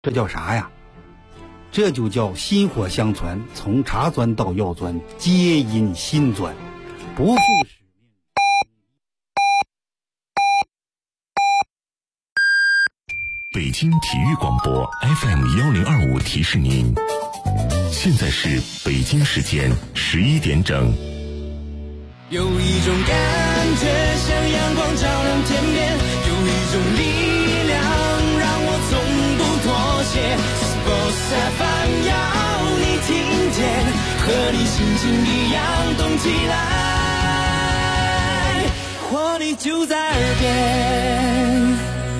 这叫啥呀？这就叫薪火相传，从茶钻到药钻，皆因心钻，不负使命。 北京体育广播 FM1025提示您，现在是北京时间11点整。 有一种感觉像阳光照亮天边，有一种力量让我从不妥协。Sports FM 要你听见，和你心情一样动起来，活力就在耳边。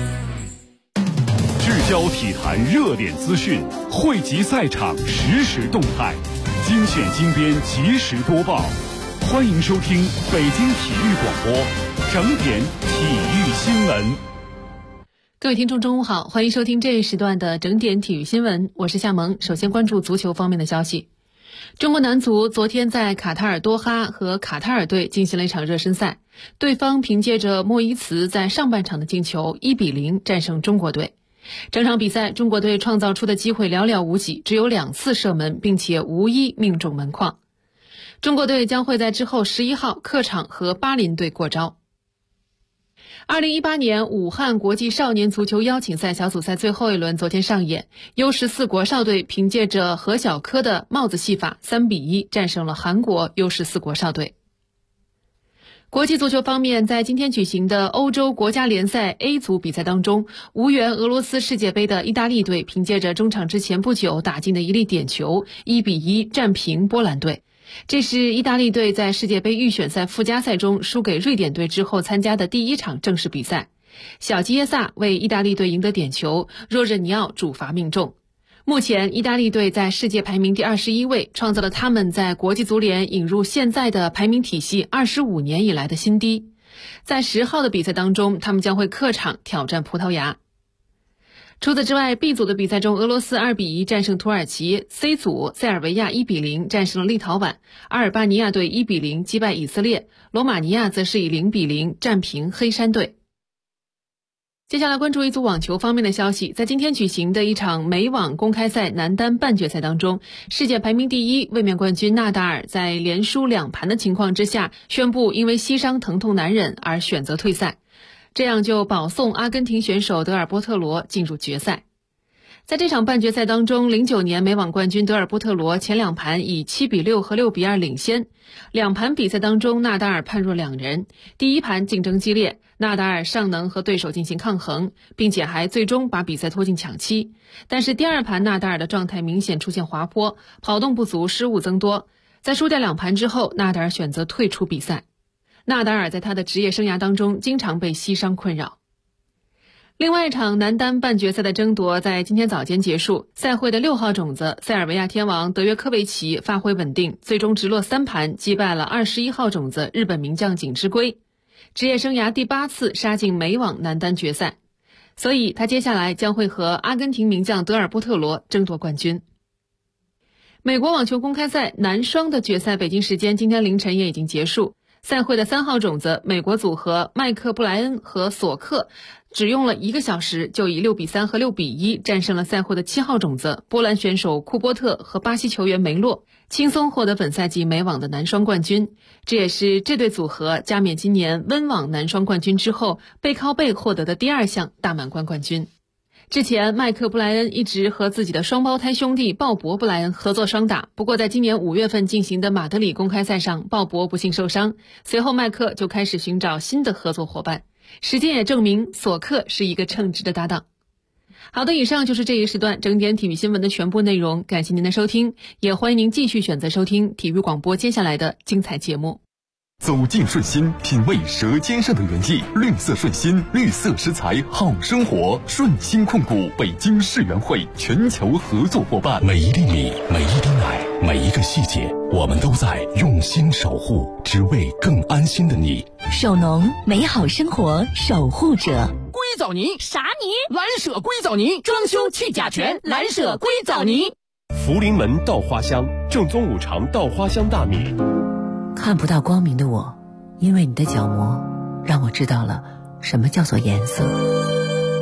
聚焦体坛热点资讯，汇集赛场实时动态，精选精编及时播报。欢迎收听北京体育广播整点体育新闻。 各位听众中午好，欢迎收听这一时段的整点体育新闻，我是夏萌。首先关注足球方面的消息。中国男足昨天在卡塔尔多哈和卡塔尔队进行了一场热身赛，对方凭借着莫伊茨在上半场的进球1-0战胜中国队。整场比赛中国队创造出的机会寥寥无几，只有2次射门，并且无一命中门框。中国队将会在之后11号客场和巴林队过招。2018年武汉国际少年足球邀请赛小组赛最后一轮昨天上演，U14国少队凭借着何小柯的帽子戏法3-1战胜了韩国 U14国少队。国际足球方面，在今天举行的欧洲国家联赛 A 组比赛当中，无缘俄罗斯世界杯的意大利队凭借着中场之前不久打进的一粒点球1-1战平波兰队。这是意大利队在世界杯预选赛附加赛中输给瑞典队之后参加的第一场正式比赛。小基耶萨为意大利队赢得点球，若热尼奥主罚命中。目前意大利队在世界排名第21位，创造了他们在国际足联引入现在的排名体系25年以来的新低。在10号的比赛当中，他们将会客场挑战葡萄牙。除此之外， B 组的比赛中，俄罗斯2-1战胜土耳其， C 组塞尔维亚1-0战胜了立陶宛，阿尔巴尼亚队1-0击败以色列，罗马尼亚则是以0-0战平黑山队。接下来关注一组网球方面的消息，在今天举行的一场美网公开赛男单半决赛当中，世界排名第1卫冕冠军纳达尔在连输2盘的情况之下，宣布因为膝伤疼痛难忍而选择退赛，这样就保送阿根廷选手德尔波特罗进入决赛。在这场半决赛当中，09年美网冠军德尔波特罗前2盘以7-6和6-2领先，2盘比赛当中纳达尔判若两人。第一盘竞争激烈，纳达尔尚能和对手进行抗衡，并且还最终把比赛拖进抢七。但是第2盘纳达尔的状态明显出现滑坡，跑动不足，失误增多。在输掉2盘之后，纳达尔选择退出比赛。纳达尔在他的职业生涯当中经常被膝伤困扰。另外一场男单半决赛的争夺在今天早间结束，赛会的6号种子塞尔维亚天王德约科维奇发挥稳定，最终直落3盘击败了21号种子日本名将井之圭，职业生涯第8次杀进美网男单决赛，所以他接下来将会和阿根廷名将德尔波特罗争夺冠军。美国网球公开赛男双的决赛北京时间今天凌晨也已经结束，赛会的3号种子美国组合麦克布莱恩和索克只用了1个小时就以6-3和6-1战胜了赛会的7号种子波兰选手库波特和巴西球员梅洛，轻松获得本赛季美网的男双冠军。这也是这对组合加冕今年温网男双冠军之后背靠背获得的第2项大满贯冠军。之前麦克布莱恩一直和自己的双胞胎兄弟鲍勃布莱恩合作双打，不过在今年5月份进行的马德里公开赛上，鲍勃不幸受伤，随后麦克就开始寻找新的合作伙伴。时间也证明索克是一个称职的搭档。好的，以上就是这一时段整点体育新闻的全部内容，感谢您的收听，也欢迎您继续选择收听体育广播接下来的精彩节目。 走进顺心，品味舌尖上的原意，绿色顺心，绿色食材好生活。顺心控股北京世园会全球合作伙伴。每一粒米，每一滴奶，每一个细节，我们都在用心守护，只为更安心的你。 手农，美好生活守护者。 硅藻泥啥泥？ 蓝舍硅藻泥，装修去甲醛，蓝舍硅藻泥。 福临门稻花香，正宗5常稻花香大米。 看不到光明的我，因为你的角膜让我知道了什么叫做颜色。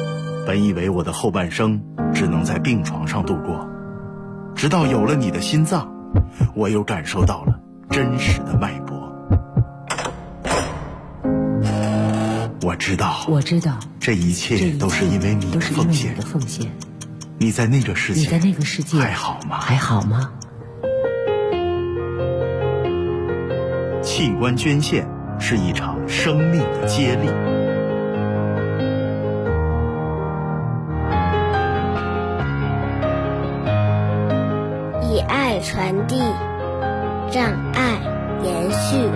本以为我的后半生只能在病床上度过，直到有了你的心脏，我又感受到了真实的脉搏。我知道，这一切都是因为你的奉献。你在那个世界还好吗？器官捐献是一场生命的接力。 以爱传递，让爱延续。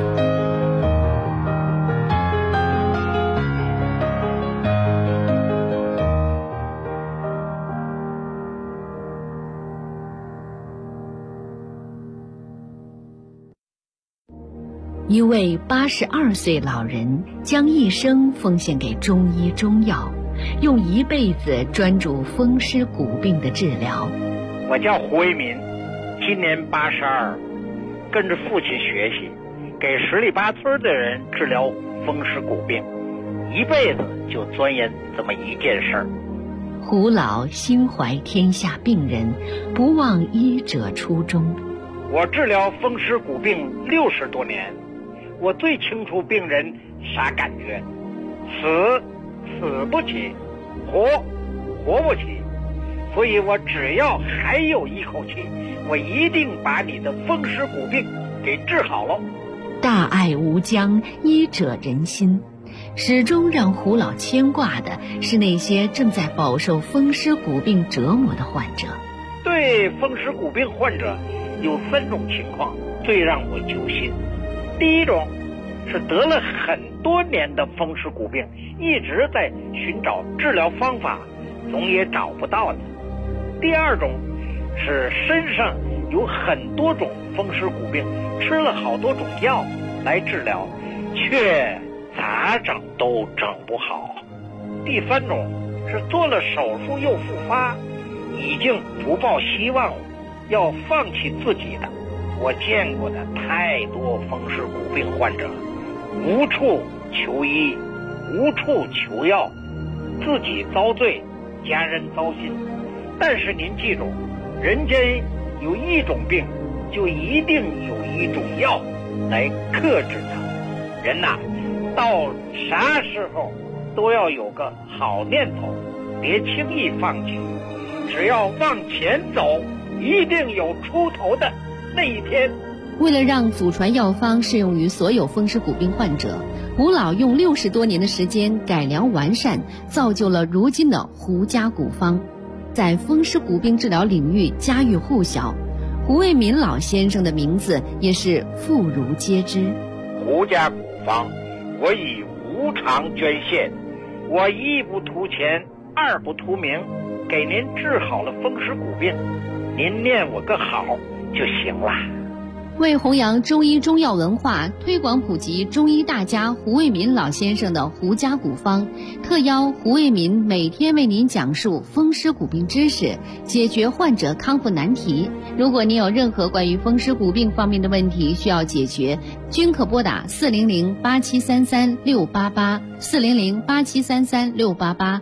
一位82岁老人将一生奉献给中医中药，用一辈子专注风湿骨病的治疗。 我叫胡为民，今年82，跟着父亲学习，给十里八村的人治疗风湿骨病，一辈子就钻研这么一件事儿。 胡老心怀天下病人，不忘医者初衷。 我治疗风湿骨病60多年，我最清楚病人啥感觉，死不起，活不起，所以我只要还有一口气，我一定把你的风湿骨病给治好了。 大爱无疆，医者仁心。始终让胡老牵挂的是那些正在饱受风湿骨病折磨的患者。 对风湿骨病患者有3种情况最让我揪心。第一种是得了很多年的风湿骨病，一直在寻找治疗方法，总也找不到的。第二种是身上有很多种风湿骨病，吃了好多种药来治疗，却咋整都整不好。第3种是做了手术又复发，已经不抱希望了，要放弃自己的。我见过的太多风湿骨病患者，无处求医，无处求药，自己遭罪，家人糟心。但是您记住，人间有一种病，就一定有一种药来克制它。人呐，到啥时候都要有个好念头，别轻易放弃。只要往前走，一定有出头的那一天。 为了让祖传药方适用于所有风湿骨病患者，胡老用60多年的时间改良完善，造就了如今的胡家骨方，在风湿骨病治疗领域家喻户晓。胡为民老先生的名字也是妇孺皆知。 胡家骨方，我以无偿捐献，我一不图钱，二不图名，给您治好了风湿骨病，您念我个好就行了。 为弘扬中医中药文化，推广普及中医大家胡为民老先生的胡家骨方，特邀胡为民每天为您讲述风湿骨病知识，解决患者康复难题。如果您有任何关于风湿骨病方面的问题需要解决，均可拨打400-8733-688 400-8733-688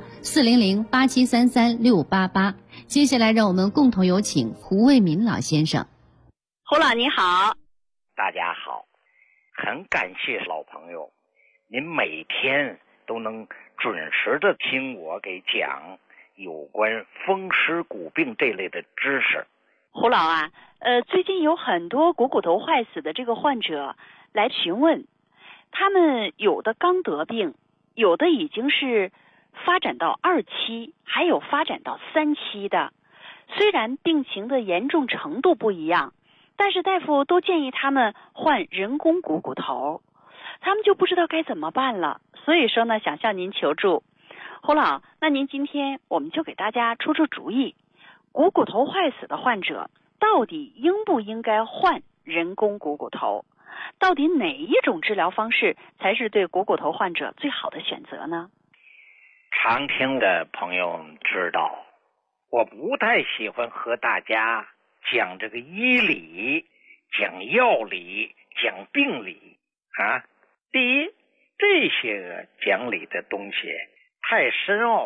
400-8733-688。接下来让我们共同有请胡为民老先生。 胡老你好。 大家好，很感谢老朋友，您每天都能准时的听我给讲有关风湿骨病这类的知识。 胡老啊，最近有很多股骨头坏死的这个患者来询问，他们有的刚得病，有的已经是发展到2期，还有发展到3期的。虽然病情的严重程度不一样，但是大夫都建议他们换人工股骨头，他们就不知道该怎么办了。所以说呢，想向您求助。胡老，那您今天我们就给大家出出主意，股骨头坏死的患者到底应不应该换人工股骨头？到底哪一种治疗方式才是对股骨头患者最好的选择呢？ 常听的朋友知道，我不太喜欢和大家讲这个医理，讲药理，讲病理啊。第一，这些个讲理的东西太深奥，太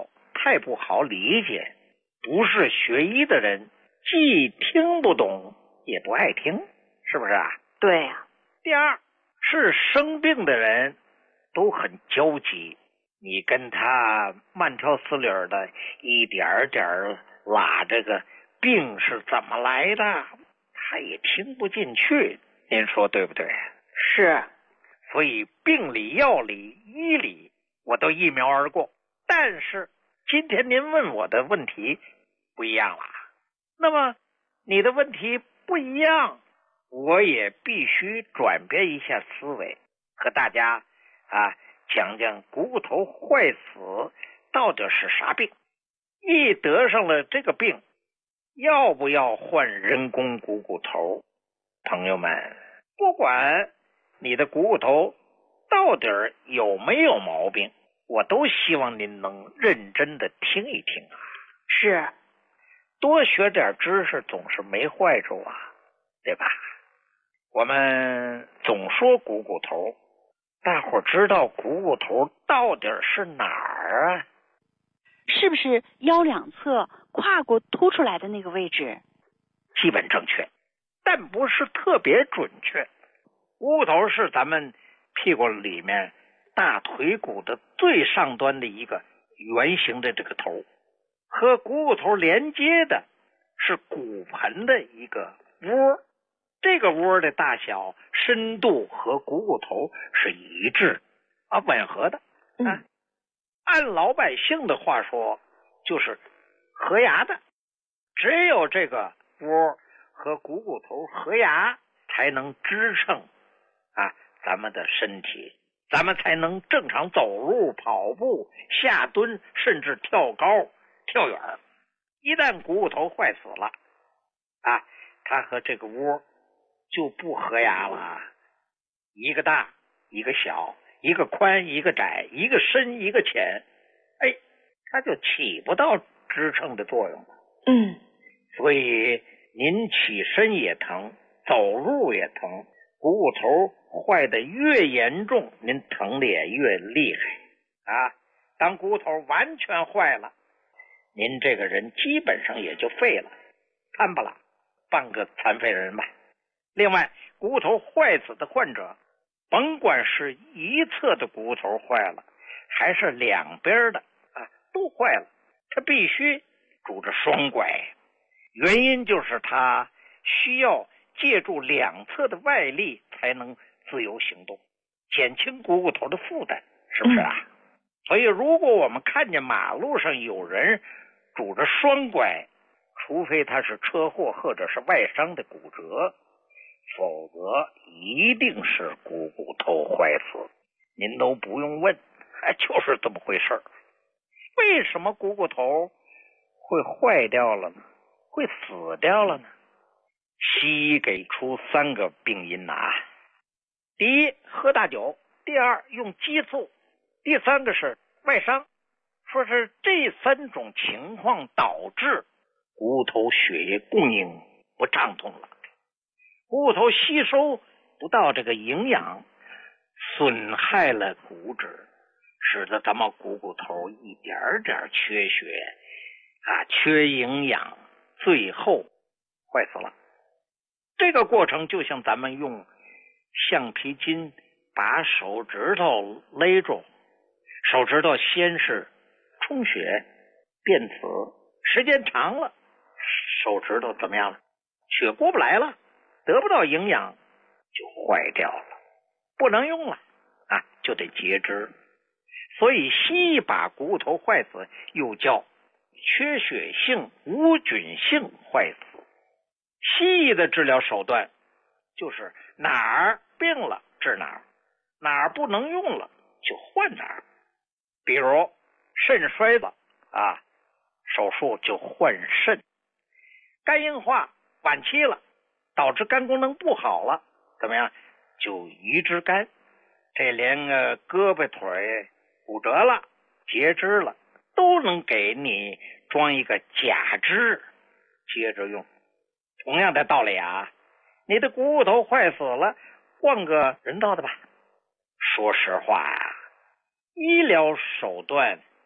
太不好理解，不是学医的人既听不懂也不爱听，是不是啊？ 对呀。 第二是生病的人都很焦急，你跟他慢条斯理的一点点拉这个病是怎么来的，他也听不进去，您说对不对？ 是。 所以病理、药理、医理我都一瞄而过，但是今天您问我的问题不一样了。那么你的问题不一样，我也必须转变一下思维，和大家讲讲股骨头坏死到底是啥病。一得上了这个病，要不要换人工股骨头？朋友们，不管你的股骨头到底有没有毛病，我都希望您能认真的听一听啊。 是， 多学点知识总是没坏处啊，对吧？我们总说股骨头，大伙知道股骨头到底是哪儿啊？ 是不是腰两侧胯骨凸出来的那个位置？ 基本正确，但不是特别准确。股骨头是咱们屁股里面大腿骨的最上端的一个圆形的这个头，和股骨头连接的是骨盆的一个窝，这个窝的大小深度和股骨头是一致吻合的按老百姓的话说就是合牙的，只有这个窝和股骨头合牙才能支撑咱们的身体，咱们才能正常走路、跑步、下蹲，甚至跳高、跳远。一旦股骨头坏死了它和这个窝就不合牙了，一个大一个小，一个宽一个窄，一个深一个浅，它就起不到支撑的作用了。所以您起身也疼，走路也疼，股骨头坏的越严重，您疼的也越厉害当股骨头完全坏了，您这个人基本上也就废了，看吧啦，半个残废人吧。另外，股骨头坏死的患者，甭管是一侧的股骨头坏了，还是两边的都坏了，他必须拄着双拐，原因就是他需要借助两侧的外力才能自由行动，减轻股骨头的负担，是不是啊？所以如果我们看见马路上有人拄着双拐，除非他是车祸或者是外伤的骨折，否则一定是股骨头坏死，您都不用问，就是这么回事。为什么股骨头会坏掉了呢？会死掉了呢？西医给出3个病因第一，喝大酒；第二，用激素；第3个是外伤。说是这3种情况导致股骨头血液供应不畅通了，股骨头吸收不到这个营养，损害了骨质，使得咱们股骨头一点点缺血缺营养，最后坏死了。这个过程就像咱们用橡皮筋把手指头勒住，手指头先是充血变紫，时间长了手指头怎么样了？血过不来了，得不到营养就坏掉了，不能用了就得截肢。所以西医把股骨头坏死又叫缺血性无菌性坏死。西医的治疗手段就是哪儿病了治哪儿，哪儿不能用了就换哪儿。比如肾衰了手术就换肾；肝硬化晚期了，导致肝功能不好了，怎么样？就移植肝。这连个胳膊腿骨折了、截肢了，都能给你装一个假肢，接着用。同样的道理你的股骨头坏死了，换个人造的吧。说实话医疗手段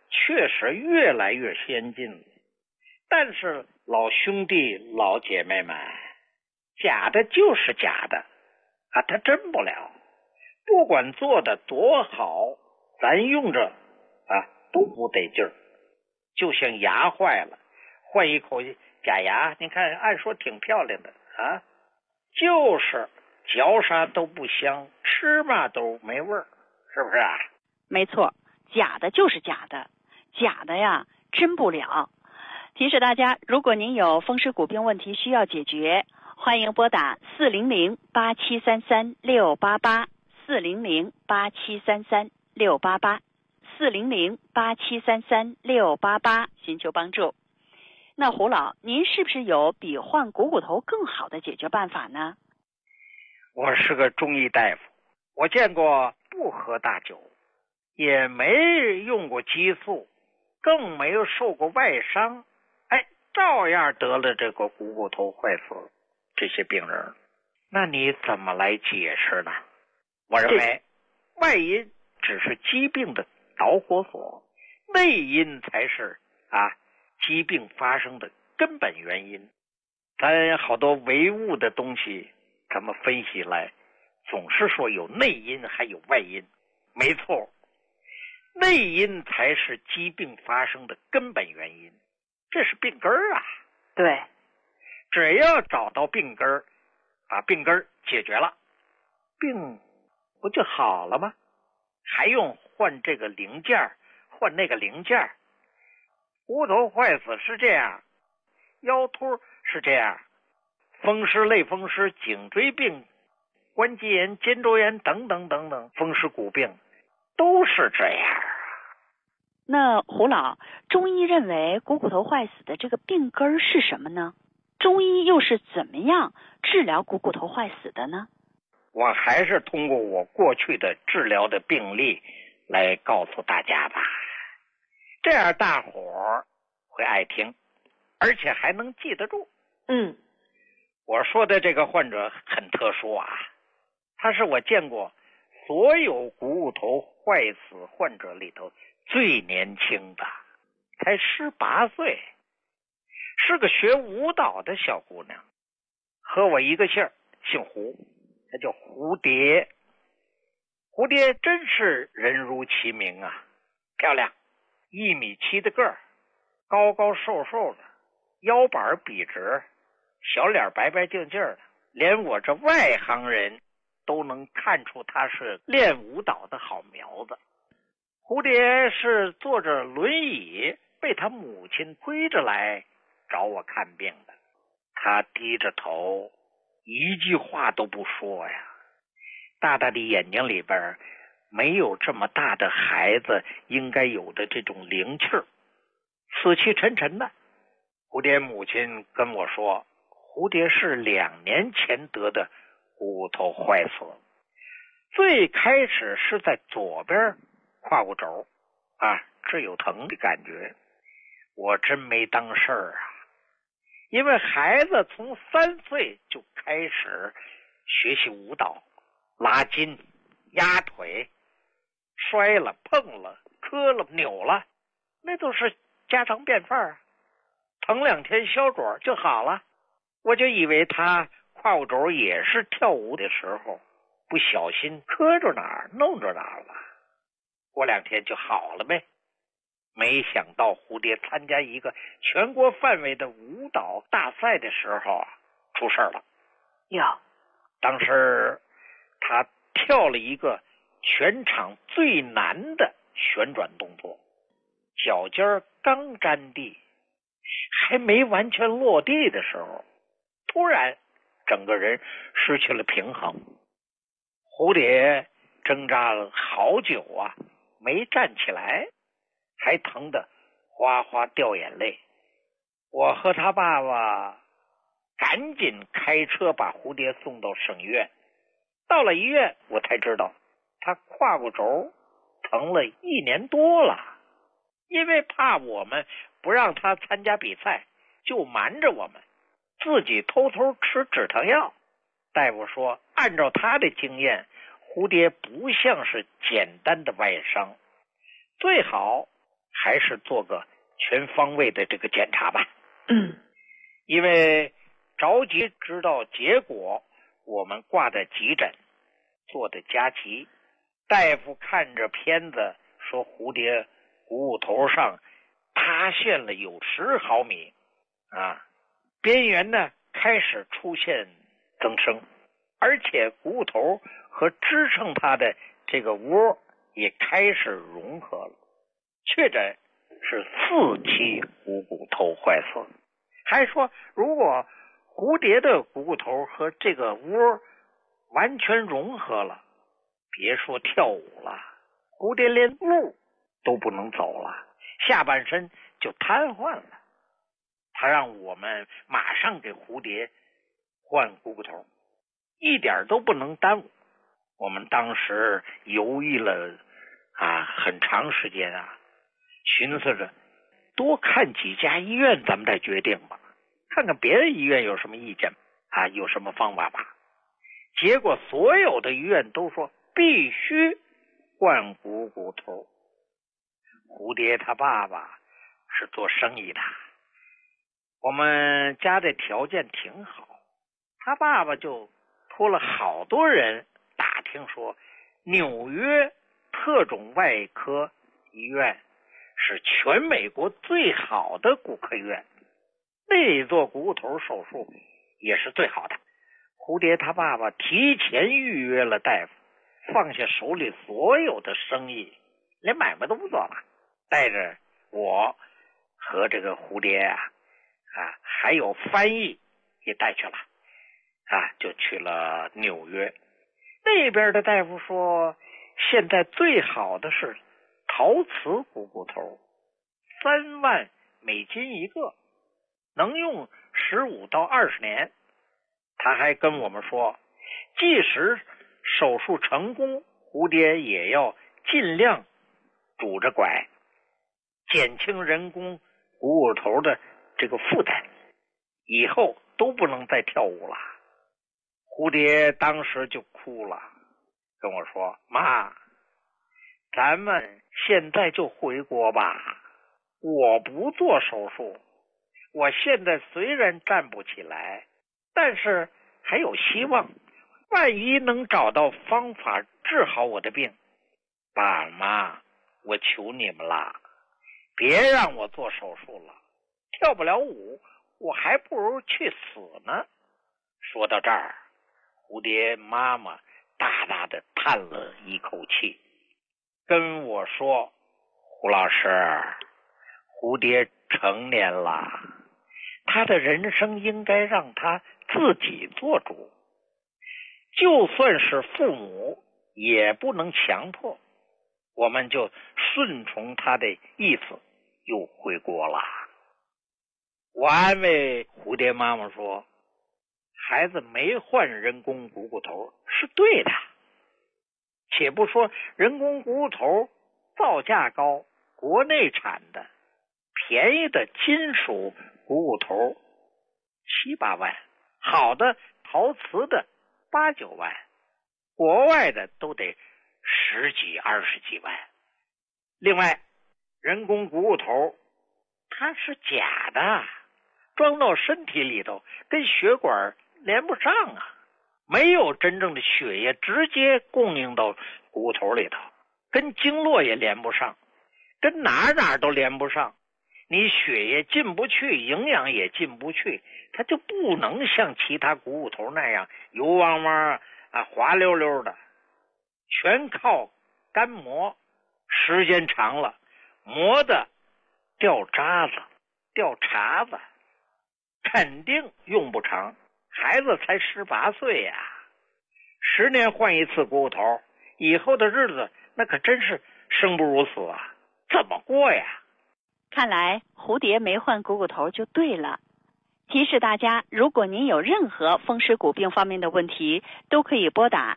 确实越来越先进了。但是老兄弟老姐妹们，假的就是假的啊，它真不了。不管做的多好，咱用着啊都不得劲儿。就像牙坏了，换一口假牙，你看按说挺漂亮的啊，就是嚼啥都不香，吃嘛都没味儿，是不是啊？ 没错，假的就是假的，假的呀真不了。提示大家，如果您有风湿骨病问题需要解决，欢迎拨打400-8733-688 400-8733-688 400-8733-688寻求帮助。那胡老，您是不是有比换股骨头更好的解决办法呢？ 我是个中医大夫，我见过不喝大酒，也没用过激素，更没有受过外伤，照样得了这个股骨头坏死这些病人。那你怎么来解释呢？我认为外因只是疾病的导火索，内因才是疾病发生的根本原因。咱好多唯物的东西咱们分析来总是说有内因还有外因，没错，内因才是疾病发生的根本原因，这是病根儿啊。 对， 只要找到病根儿，把病根儿解决了，病不就好了吗？还用换这个零件换那个零件？骨头坏死是这样，腰突是这样，风湿、类风湿、颈椎病、关节炎、肩周炎等等等等，风湿骨病都是这样。 那胡老，中医认为股骨头坏死的这个病根是什么呢？中医又是怎么样治疗股骨头坏死的呢？ 我还是通过我过去的治疗的病例来告诉大家吧，这样大伙儿会爱听，而且还能记得住。我说的这个患者很特殊啊，他是我见过所有股骨头坏死患者里头最年轻的，才18岁，是个学舞蹈的小姑娘，和我一个姓，姓胡，她叫蝴蝶。蝴蝶真是人如其名啊，漂亮，1.7米的个儿，高高瘦瘦的，腰板笔直，小脸白白净净的，连我这外行人都能看出她是练舞蹈的好苗子。蝴蝶是坐着轮椅被他母亲推着来找我看病的，他低着头一句话都不说呀，大大的眼睛里边没有这么大的孩子应该有的这种灵气儿，死气沉沉的。蝴蝶母亲跟我说，蝴蝶是2年前得的骨头坏死，最开始是在左边胯骨轴这有疼的感觉，我真没当事儿啊。因为孩子从3岁就开始学习舞蹈，拉筋、压腿，摔了、碰了、磕了、扭了，那都是家常便饭啊。疼2天消肿就好了。我就以为他胯骨轴也是跳舞的时候不小心磕着哪儿弄着哪儿了，过2天就好了呗。没想到蝴蝶参加一个全国范围的舞蹈大赛的时候出事了。当时他跳了一个全场最难的旋转动作，脚尖刚沾地，还没完全落地的时候，突然整个人失去了平衡。蝴蝶挣扎了好久啊，没站起来，还疼得哗哗掉眼泪。我和他爸爸赶紧开车把蝴蝶送到省医院。到了医院，我才知道他胯骨轴疼了1年多了。因为怕我们不让他参加比赛，就瞒着我们，自己偷偷吃止疼药。大夫说，按照他的经验，蝴蝶不像是简单的外伤，最好还是做个全方位的这个检查吧。因为着急知道结果，我们挂在急诊做的加急。大夫看着片子说蝴蝶股骨头上塌陷了有10毫米边缘呢开始出现增生，而且股骨头和支撑它的这个窝也开始融合了，确诊是4期股骨头坏死。还说如果蝴蝶的股骨头和这个窝完全融合了，别说跳舞了，蝴蝶连路都不能走了，下半身就瘫痪了。他让我们马上给蝴蝶换股骨头，一点都不能耽误。我们当时犹豫了很长时间寻思着多看几家医院咱们再决定吧，看看别的医院有什么意见有什么方法吧。结果所有的医院都说必须换股骨头。蝴蝶他爸爸是做生意的，我们家的条件挺好，他爸爸就托了好多人打听说纽约特种外科医院是全美国最好的骨科医院，那里做股骨头手术也是最好的。蝴蝶他爸爸提前预约了大夫，放下手里所有的生意，连买卖都不做了，带着我和这个蝴蝶还有翻译也带去了就去了纽约。那边的大夫说现在最好的是陶瓷股骨头，3万美金一个，能用15到20年。他还跟我们说即使手术成功，蝴蝶也要尽量拄着拐，减轻人工股骨头的这个负担，以后都不能再跳舞了。蝴蝶当时就哭了，跟我说妈，咱们现在就回国吧，我不做手术，我现在虽然站不起来，但是还有希望，万一能找到方法治好我的病。爸妈，我求你们啦，别让我做手术了，跳不了舞，我还不如去死呢。说到这儿，蝴蝶妈妈大大的叹了一口气，跟我说，胡老师，蝴蝶成年了，他的人生应该让他自己做主，就算是父母也不能强迫。我们就顺从他的意思，又回国了。我安慰蝴蝶妈妈说，孩子没换人工股骨头是对的，且不说人工股骨头造价高，国内产的便宜的金属股骨头7、8万，好的陶瓷的8、9万，国外的都得10几、20几万。另外，人工股骨头它是假的，装到身体里头跟血管连不上没有真正的血液直接供应到股骨头里头，跟经络也连不上，跟哪都连不上，你血液进不去，营养也进不去，它就不能像其他股骨头那样油汪汪滑溜溜的，全靠干磨，时间长了磨的掉渣子掉碴子，肯定用不长。孩子才18岁呀，10年换一次股骨头，以后的日子那可真是生不如死怎么过呀？ 看来蝴蝶没换股骨头就对了。提示大家，如果您有任何风湿骨病方面的问题，都可以拨打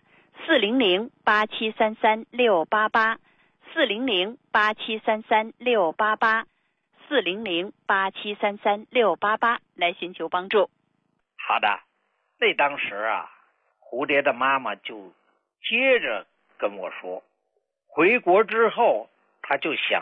400-8733-688 400-8733-688 400-8733-688来寻求帮助。 好的，那当时蝴蝶的妈妈就接着跟我说，回国之后她就想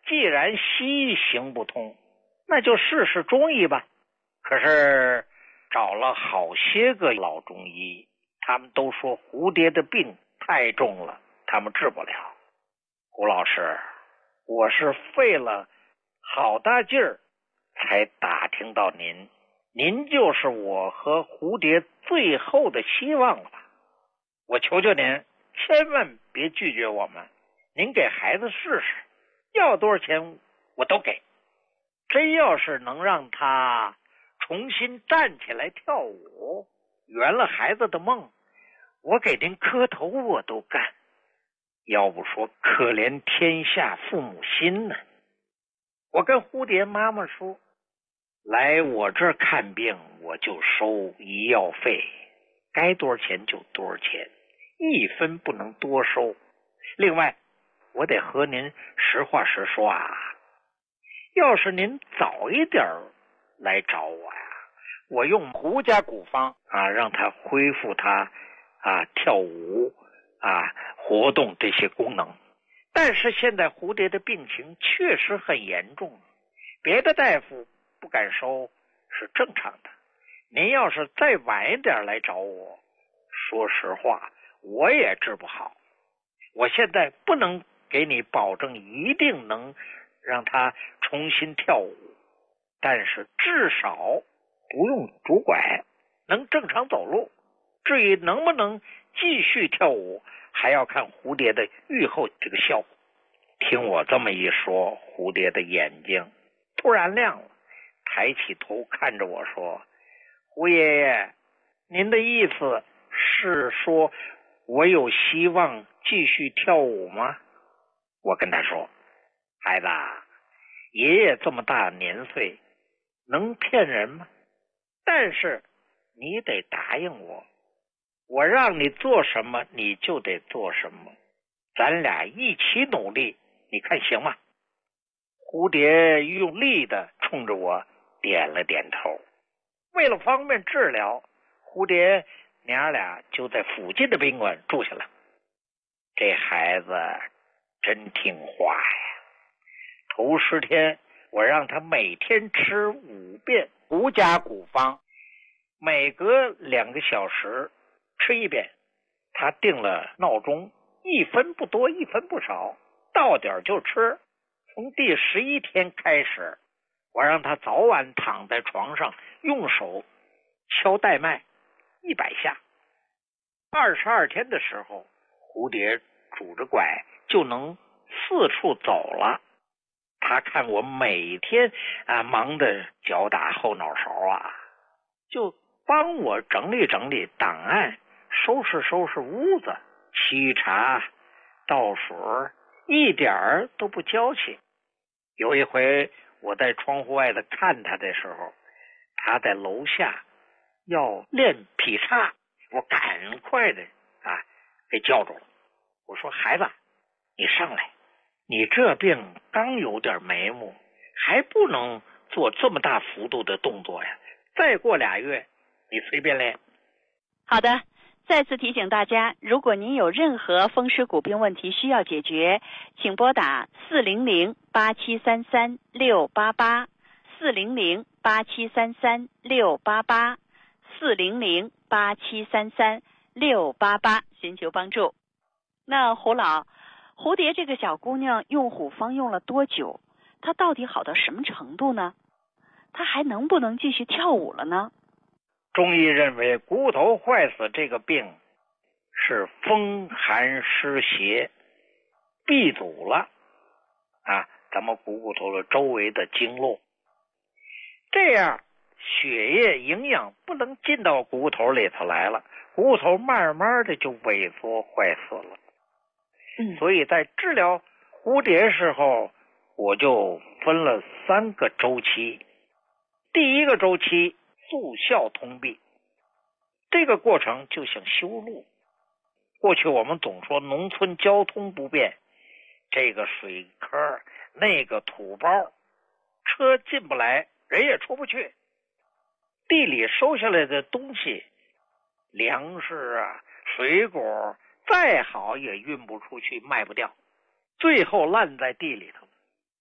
既然西医行不通，那就试试中医吧。可是找了好些个老中医，他们都说蝴蝶的病太重了，他们治不了。胡老师，我是费了好大劲儿才打听到您，您就是我和蝴蝶最后的希望了吧？我求求您，千万别拒绝我们，您给孩子试试，要多少钱我都给。真要是能让他重新站起来跳舞，圆了孩子的梦，我给您磕头我都干。要不说可怜天下父母心呢。我跟蝴蝶妈妈说，来我这儿看病我就收医药费，该多少钱就多少钱，一分不能多收。另外我得和您实话实说啊，要是您早一点来找我呀，我用胡家古方啊，让他恢复他跳舞活动这些功能。但是现在蝴蝶的病情确实很严重，别的大夫不敢收是正常的。您要是再晚一点来找我，说实话我也治不好。我现在不能给你保证一定能让他重新跳舞，但是至少不用拄拐，能正常走路。至于能不能继续跳舞，还要看蝴蝶的愈后这个效果。听我这么一说，蝴蝶的眼睛突然亮了，抬起头看着我说，胡爷爷，您的意思是说我有希望继续跳舞吗？我跟他说，孩子，爷爷这么大年岁能骗人吗？但是你得答应我，我让你做什么你就得做什么，咱俩一起努力，你看行吗？蝴蝶用力的冲着我点了点头。为了方便治疗，蝴蝶娘俩就在附近的宾馆住下了。这孩子真听话呀！头10天我让他每天吃5遍胡家古方，每隔2个小时吃1遍。他定了闹钟，1分不多1分不少，到点就吃。从第11天开始，我让他早晚躺在床上用手敲带脉100下。22天的时候，蝴蝶拄着拐就能四处走了。他看我每天忙得脚打后脑勺就帮我整理整理档案，收拾收拾屋子，沏茶倒水，一点儿都不娇气。有一回我在窗户外头看他的时候，他在楼下要练劈叉，我赶快的给叫住了。我说，孩子，你上来，你这病刚有点眉目，还不能做这么大幅度的动作呀，再过2月你随便练。 好的，再次提醒大家，如果您有任何风湿骨病问题需要解决，请拨打400-8733-688 400-8733-688 400-8733-688寻求帮助。那胡老，蝴蝶这个小姑娘用虎方用了多久？她到底好到什么程度呢？她还能不能继续跳舞了呢？ 中医认为骨头坏死这个病是风寒湿邪闭阻了咱们股头的周围的经络，这样血液营养不能进到骨头里头来了，骨头慢慢的就萎缩坏死了。所以在治疗蝴蝶时候，我就分了3个周期。第一个周期速效通闭，这个过程就像修路。过去我们总说农村交通不便，这个水坑那个土包，车进不来，人也出不去。地里收下来的东西，粮食水果再好也运不出去，卖不掉，最后烂在地里头。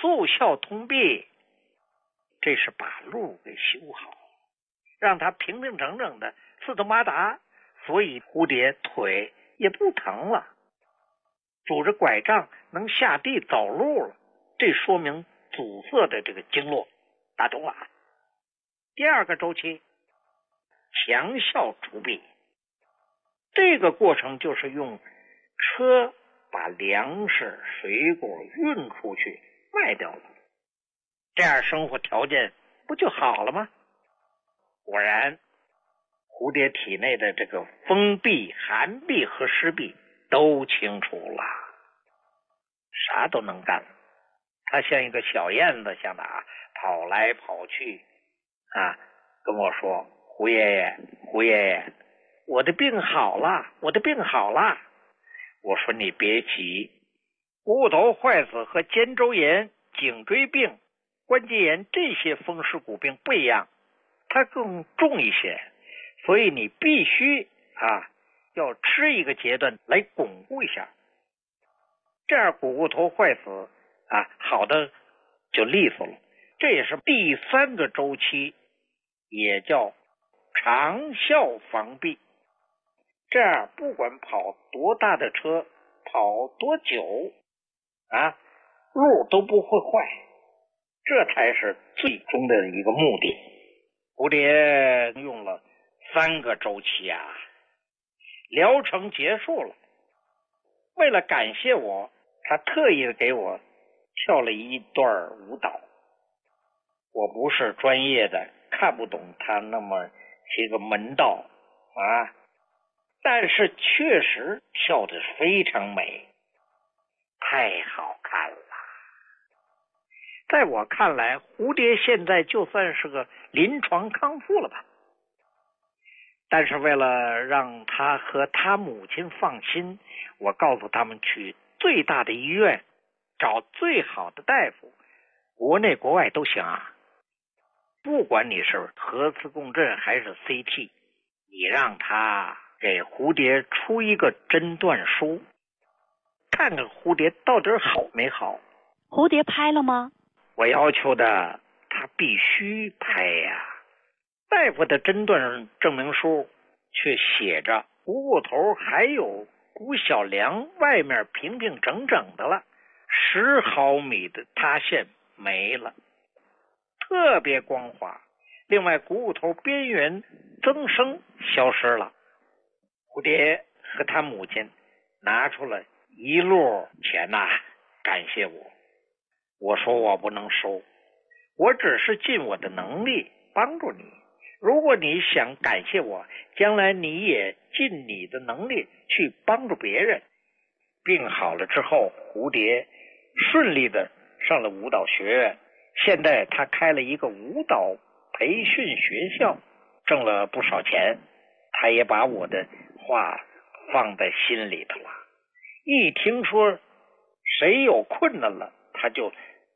速效通臂，这是把路给修好，让它平平整整的四通八达，所以蝴蝶腿也不疼了，拄着拐杖能下地走路了，这说明阻塞的这个经络打通了。第二个周期，强效除弊，这个过程就是用车把粮食水果运出去卖掉了，这样生活条件不就好了吗？果然蝴蝶体内的这个风痹、寒痹和湿痹都清除了，啥都能干了。它像一个小燕子像它跑来跑去跟我说，胡爷爷，胡爷爷，我的病好了，我的病好了。我说你别急，股骨头坏死和肩周炎、颈椎病、关节炎这些风湿骨病不一样，它更重一些，所以你必须要吃一个阶段来巩固一下，这样股骨头坏死好的就利索了。这也是第三个周期，也叫长效防痹。这样不管跑多大的车，跑多久路都不会坏，这才是最终的一个目的。蝴蝶用了3个周期疗程结束了。为了感谢我，他特意给我跳了一段舞蹈。我不是专业的，看不懂他那么些个门道但是确实跳得非常美，太好看了。在我看来，蝴蝶现在就算是个临床康复了吧。但是为了让他和他母亲放心，我告诉他们去最大的医院找最好的大夫，国内国外都行不管你是核磁共振还是 CT， 你让他给蝴蝶出一个诊断书，看看蝴蝶到底好没好。 蝴蝶拍了吗？ 我要求的他必须拍大夫的诊断证明书却写着股骨头还有骨小梁外面平平整整的了，10毫米的塌陷没了，特别光滑。另外股骨头边缘增生消失了。蝴蝶和他母亲拿出了一摞钱感谢我。我说我不能收，我只是尽我的能力帮助你。如果你想感谢我，将来你也尽你的能力去帮助别人。病好了之后，蝴蝶顺利的上了舞蹈学院，现在他开了一个舞蹈培训学校，挣了不少钱。他也把我的话放在心里头了，一听说谁有困难了，他就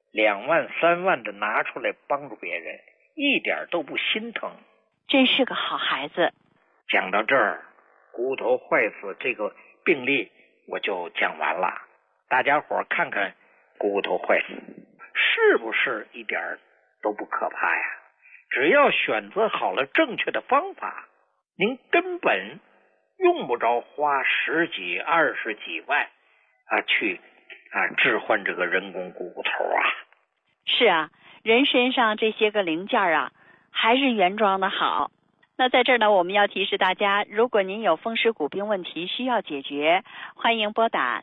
2万3万的拿出来帮助别人，一点都不心疼， 真是个好孩子。 讲到这儿，骨头坏死这个病例我就讲完了。大家伙看看骨头坏死是不是一点都不可怕只要选择好了正确的方法，您根本用不着花10几20几万去置换这个人工股骨头是人身上这些个零件还是原装的好。那在这儿呢，我们要提示大家，如果您有风湿骨病问题需要解决，欢迎拨打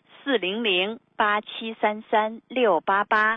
400-8733-688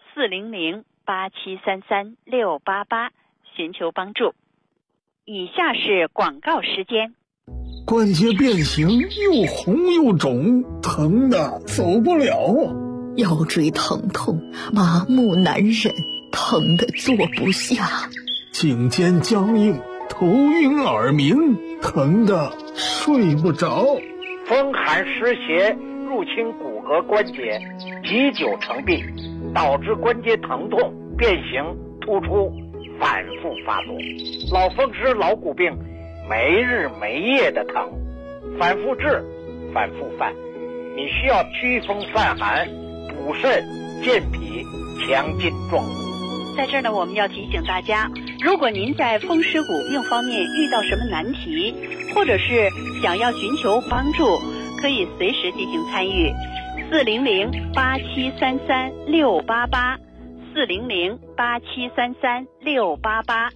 400-8733-688寻求帮助。以下是广告时间。 关节变形，又红又肿，疼的走不了腰椎疼痛，麻木难忍，疼得坐不下。 颈肩僵硬，头晕耳鸣，疼得睡不着。 风寒湿邪入侵骨骼关节，积久成病，导致关节疼痛、变形、突出，反复发作。老风湿、老骨病，没日没夜的疼，反复治，反复犯。你需要祛风散寒、补肾健脾、 强劲壮骨。 在这儿呢，我们要提醒大家，如果您在风湿骨病方面遇到什么难题，或者是想要寻求帮助，可以随时进行参与。400-8733-688 400-8733-688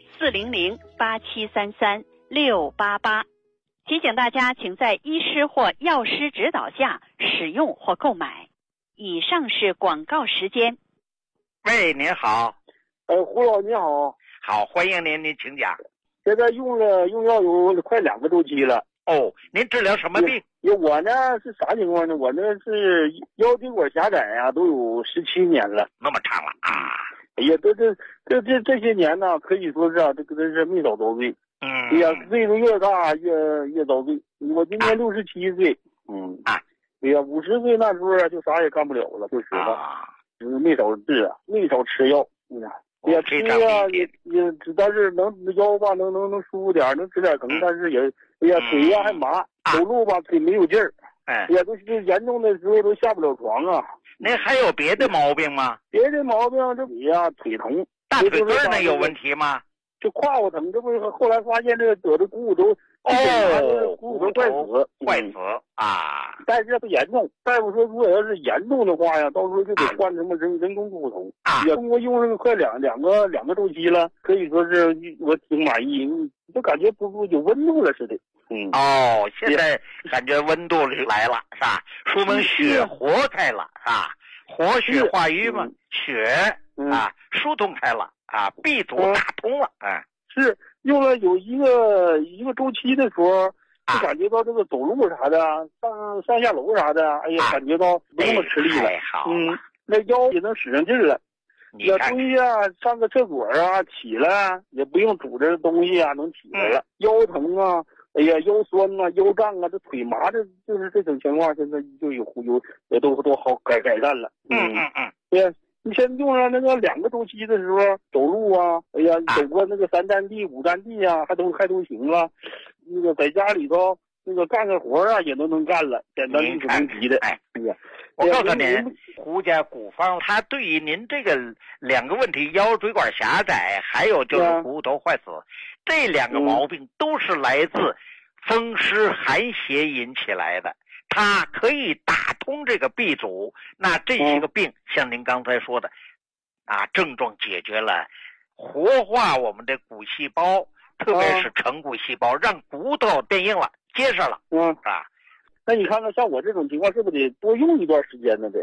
400-8733-688。提醒大家，请在医师或药师指导下使用或购买。以上是广告时间。 喂，您好。 胡老你好。 好，欢迎您，您请讲。 现在用药有快2个周期了。 哦，您治疗什么病？ 我呢是啥情况呢？我呢是腰椎管狭窄啊，都有17年了。 那么长了啊！ 哎呀，这些年呢，可以说是啊，这个真是没少遭罪。哎呀，岁数越大越遭罪。我今年67岁。哎呀，50岁那时候就啥也干不了了，说实话，没少治啊，没少吃药。哎呀，吃呀也，但是腰吧能舒服点，能吃点梗，但是也，哎呀，腿呀还麻，走路吧腿没有劲儿。哎呀，都严重的时候都下不了床啊。 您还有别的毛病吗？ 别的毛病这腿呀腿疼。 大腿根儿那有问题吗？ 就胯骨疼，这不后来发现这个得的股骨头。股骨头坏死啊！ 但是不严重，大夫说如果要是严重的话呀，到时候就得换什么人工股骨头。也通过用这个快两个周期了，可以说是我挺满意，就感觉不有温度了似的。 哦，现在感觉温度来了是吧？说明血活开了啊，活血化瘀嘛，血疏通开了啊，闭阻打通了是。用了有一个周期的时候，就感觉到这个走路啥的，上下楼啥的，哎呀，感觉到不那么吃力了。那腰也能使上劲了。也注意啊，上个厕所啊，起来也不用拄着东西啊，能起来了。腰疼啊，哎呀，腰酸啊，腰胀啊，这腿麻，就是这种情况，现在就有也都好改善了。对。你先用上那个2个周期的时候，走路啊，哎呀，走过那个3站地、5站地啊，还都行了。那个在家里头那个干个活啊，也都能干了，简单力所能及的。哎呀， 我告诉您，胡家古方它对于您这个2个问题，腰椎管狭窄，还有就是股骨头坏死，这2个毛病都是来自风湿寒邪引起来的。它可以打通这个闭阻，那这些个病，像您刚才说的，症状解决了，活化我们的骨细胞，特别是成骨细胞，让骨头变硬了、结实了。 那你看看像我这种情况，是不是得多用一段时间呢？得。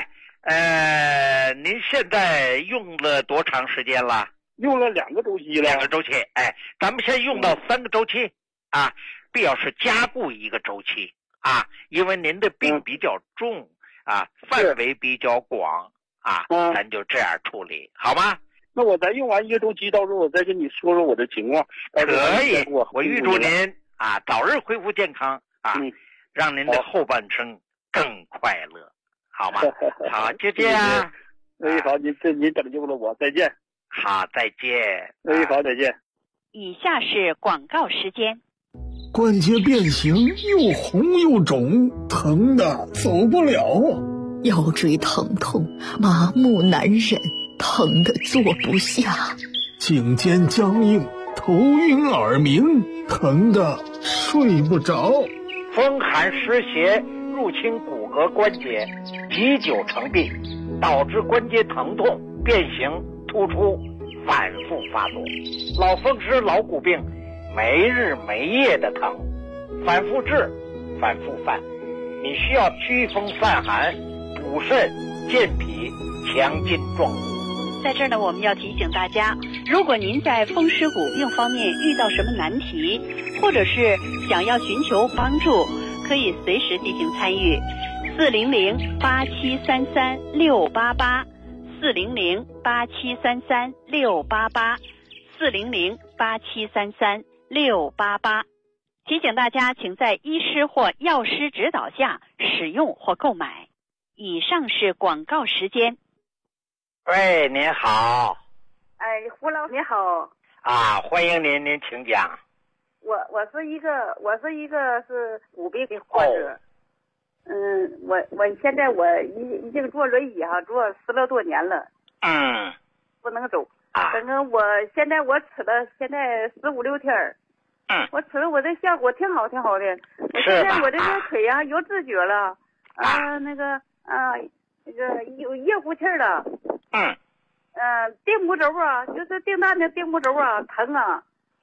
您现在用了多长时间了？ 用了2个周期了。 2个周期，咱们先用到3个周期必要是加固1个周期。因为您的病比较重范围比较广咱就这样处理，好吗？ 那我再用完1个周期，到时候我再跟你说说我的情况。 可以，我预祝您早日恢复健康让您的后半生更快乐，好吗？好，就这样。 好，您拯救了我，再见。 好，再见。 好，再见。 以下是广告时间。 关节变形，又红又肿，疼的走不了啊！ 腰椎疼痛，麻木难忍，疼的坐不下； 颈肩僵硬，头晕耳鸣，疼的睡不着； 风寒湿邪入侵骨骼关节，积久成病，导致关节疼痛、变形、突出，反复发作。老风湿、老骨病。没日没夜的疼，反复治，反复犯，你需要祛风散寒、补肾健脾、强筋壮骨。 在这儿呢，我们要提醒大家，如果您在风湿骨病方面遇到什么难题，或者是想要寻求帮助，可以随时进行参与。400-8733-688 400-8733-688 400-8733-688。提醒大家，请在医师或药师指导下使用或购买。以上是广告时间。 喂，您好。 胡老你好。 欢迎您，您请讲。 我是一个是骨病的患者。我现在我已经坐轮椅坐10来多年了。 不能走。反正我现在吃了，现在15、16天。我吃了，我这效果挺好，挺好的。我现在我这个腿呀有知觉了，那个有腋骨气了。腚骨轴啊，就是腚蛋的腚骨轴啊，疼啊。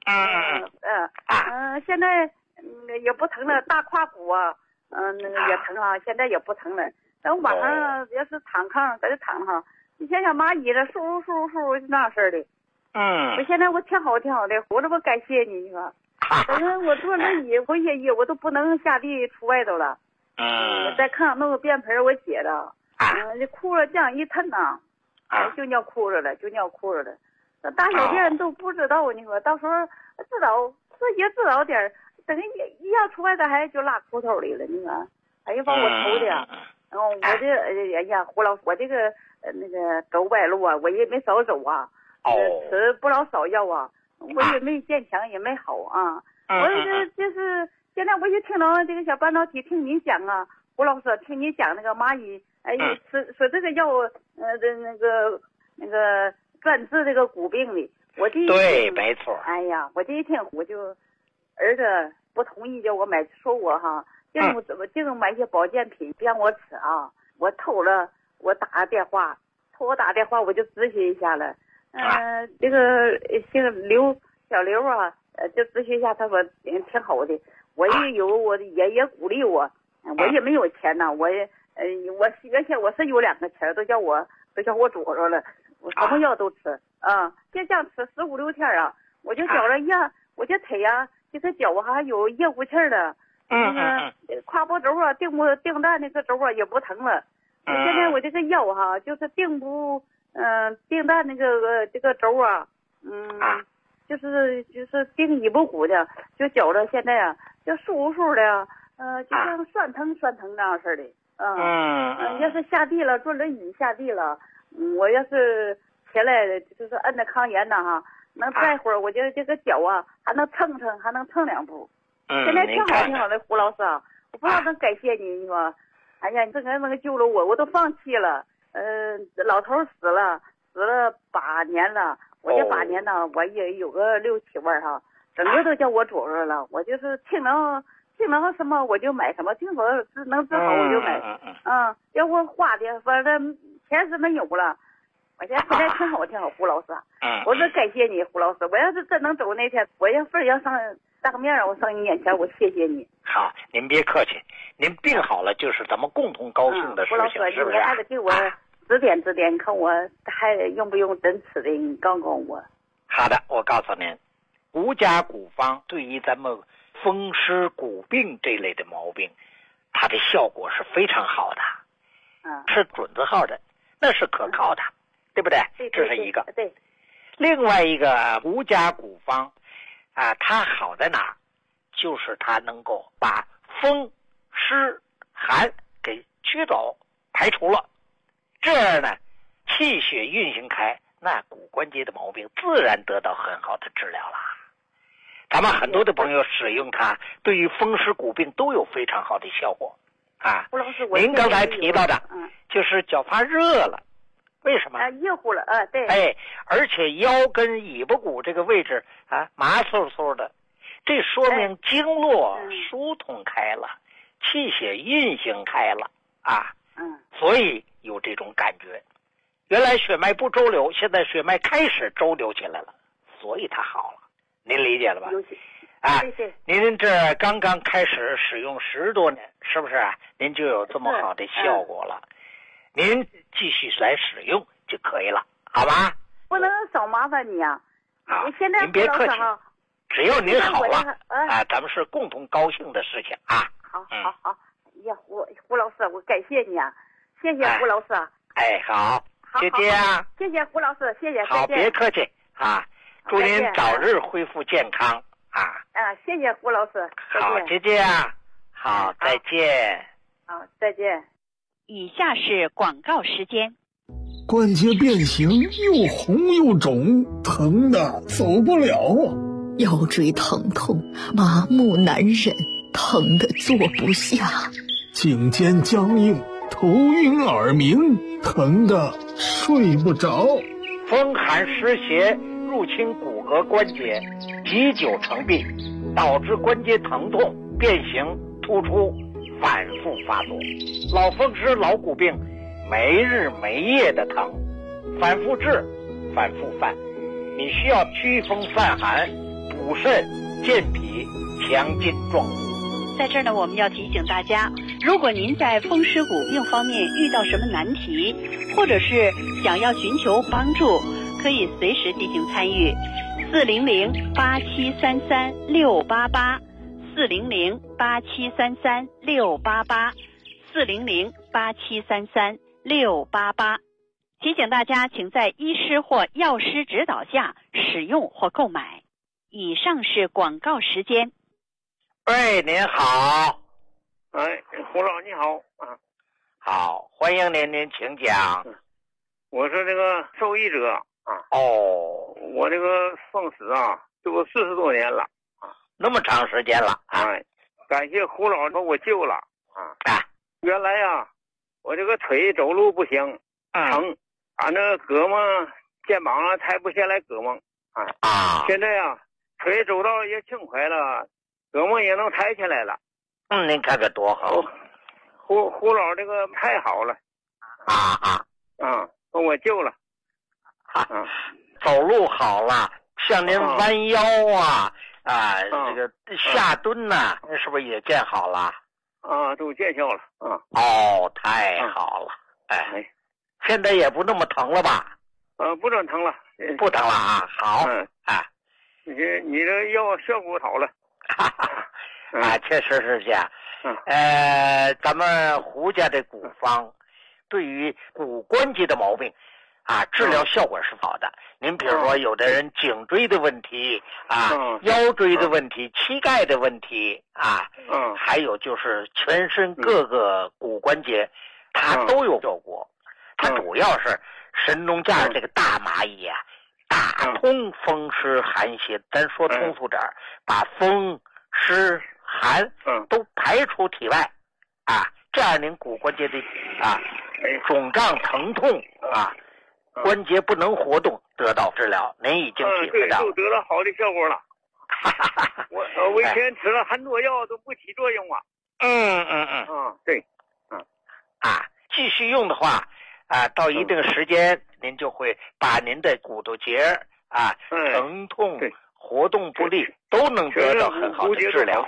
现在也不疼了，大胯骨啊，那个也疼啊，现在也不疼了。等晚上要是躺炕，在这躺上，你想想蚂蚁了，嗖那样式的。我现在我挺好的，我这不感谢你说。反正我坐轮椅，我都不能下地出外头了。我在炕上弄个便盆，我写着。这裤子这样一抻呐，就尿裤子了。那大小便都不知道，你说到时候知道自己知道点，等一要出外头还就拉裤头里了，你说，哎呀把我愁的。然后我这哎呀胡老师，我这个那个走歪路啊，我也没少走啊，吃不老少药啊。我也没坚强，也没好啊。我就是现在我就听到这个小半导体，听你讲啊，胡老师听你讲那个蚂蚁，说这个药，那个专治这个骨病的。我这对，没错。 哎呀，我这一听我就，儿子不同意叫我买，说我哈，净买一些保健品不让我吃啊。我偷了，我打电话我就咨询一下了。这个姓小刘啊，就咨询一下，他说挺好的。我也有我的爷爷鼓励我，我也没有钱呐，我原先我是有2个钱，都叫我左着了，我什么药都吃啊，就这样吃15、16天啊，我就觉着呀，我这腿呀，这个脚还有腋骨气的，胯部轴啊，腚蛋那个轴啊也不疼了。现在我这个腰哈，就是腚蛋那个这个轴啊，就是腚尾部骨的，就觉着现在啊，就嗖的，就像酸疼那样似的。要是下地了，坐轮椅下地了，我要是起来就是摁着炕沿呐哈，能待会儿我就这个脚啊还能蹭2步。现在挺好的，胡老师啊，我不知道能感谢你，你说，哎呀，你这个那个救了我都放弃了。老头死了8年了，我这8年呢，我也有个6、7万哈，整个都叫我左着了。我就是听能什么我就买什么，听说能治好我就买。要我花的，反正钱是没有了。我现在挺好，胡老师。我是感谢你，胡老师。我要是真能走那天，我要上当面我上你面前，我谢谢你。 好，您别客气，您病好了就是咱们共同高兴的事情，是不是？ 你还得给我指点，你看我还用不用针吃的？你告诉我。 好的，我告诉您，骨甲骨方对于咱们风湿骨病这类的毛病，它的效果是非常好的，是准字号的，那是可靠的，对不对？这是一个。 对。 另外一个骨甲骨方它好在哪儿？就是它能够把风湿寒给驱走排除了，这样呢气血运行开，那骨关节的毛病自然得到很好的治疗了。咱们很多的朋友使用它，对于风湿骨病都有非常好的效果啊。您刚才提到的就是脚发热了，为什么？ 热乎了对。 而且腰跟尾巴骨这个位置麻嗖嗖的，这说明经络疏通开了，气血运行开了所以有这种感觉。原来血脉不周流，现在血脉开始周流起来了，所以它好了。您理解了吧？ 对。 您这刚刚开始使用10多年，是不是您就有这么好的效果了？您继续来使用就可以了，好吧？ 不能少麻烦你啊！现在您别客气，只要您好了咱们是共同高兴的事情啊！ 好，呀，胡老师，我感谢你啊，谢谢胡老师啊！ 好，姐姐啊， 谢谢胡老师，谢谢， 好，别客气祝您早日恢复健康谢谢胡老师， 好，姐姐啊，好，再见。 好，再见。 以下是广告时间。 关节变形，又红又肿，疼的走不了啊！ 腰椎疼痛，麻木难忍，疼的坐不下。 颈肩僵硬，头晕耳鸣，疼的睡不着。 风寒湿邪入侵骨骼关节，积久成病，导致关节疼痛、变形、突出，反复发作。老风湿、老骨病，没日没夜的疼，反复治，反复犯。你需要祛风散寒、补肾、健脾、强筋壮骨。 在这儿呢，我们要提醒大家，如果您在风湿骨病方面遇到什么难题，或者是想要寻求帮助，可以随时进行参与。400-8733-688 400-8733-688 400-8733-688。提醒大家，请在医师或药师指导下使用或购买。以上是广告时间。 喂，您好。 哎，胡老你好啊。 好，欢迎您，您请讲。 我是这个受益者啊。 哦， 我这个风湿啊，这个40多年了啊， 那么长时间了啊。 哎，感谢胡老把我救了啊。原来呀，我这个腿走路不行，疼，俺这胳膊、肩膀啊抬不下来胳膊啊。现在呀，腿走道也轻快了，胳膊也能抬起来了。 您看看多好。 胡老这个太好了把我救了走路好了，像您弯腰这个下蹲呐，是不是也见好了？ 都见效了太好了。哎，现在也不那么疼了吧？ 不这么疼了， 不疼了啊。好， 你这药效果好了。 确实是这样。咱们胡家的古方对于骨关节的毛病治疗效果是好的。您比如说，有的人颈椎的问题腰椎的问题、膝盖的问题还有就是全身各个骨关节，它都有效果。它主要是神农架这个大蚂蚁打通风湿寒邪，咱说通俗点把风湿寒都排出体外这样您骨关节的肿胀疼痛关节不能活动得到治疗，您已经体会到就得到好的效果了。我以前吃了很多药都不起作用对继续用的话到一定时间您就会把您的骨头节疼痛活动不利都能得到很好的治疗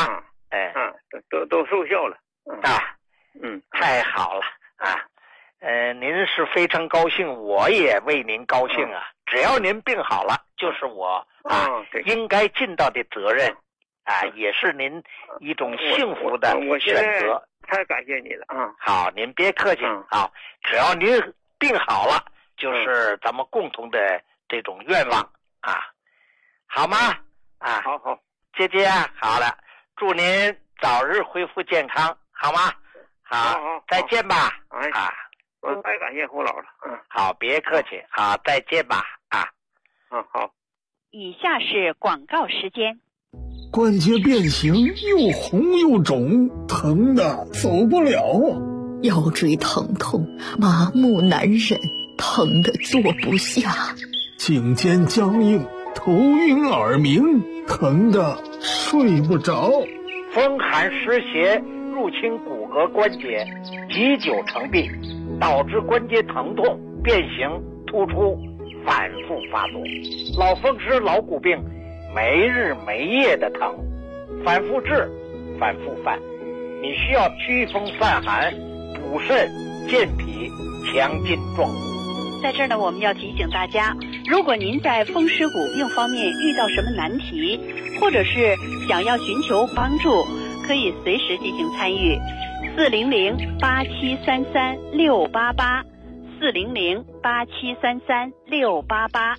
都奏效了太好了您是非常高兴，我也为您高兴只要您病好了，就是我应该尽到的责任也是您一种幸福的选择。 太感谢你了好，您别客气好，只要您病好了，就是咱们共同的这种愿望好吗？ 好， 姐姐好了，祝您早日恢复健康，好吗？好，再见吧。 我太感谢胡老了好，别客气，好，再见吧好。 以下是广告时间。 关节变形，又红又肿，疼的走不了腰椎疼痛，麻木难忍，疼的坐不下。 颈肩僵硬，头晕耳鸣，疼的睡不着。 风寒湿邪入侵骨骼关节，积久成病，导致关节疼痛、变形、突出，反复发作。老风湿、老骨病，没日没夜的疼，反复治，反复犯。你需要祛风散寒、补肾、健脾、强筋壮骨。 在这儿呢，我们要提醒大家，如果您在风湿骨病方面遇到什么难题，或者是想要寻求帮助，可以随时进行参与。400-8733-688 400-8733-688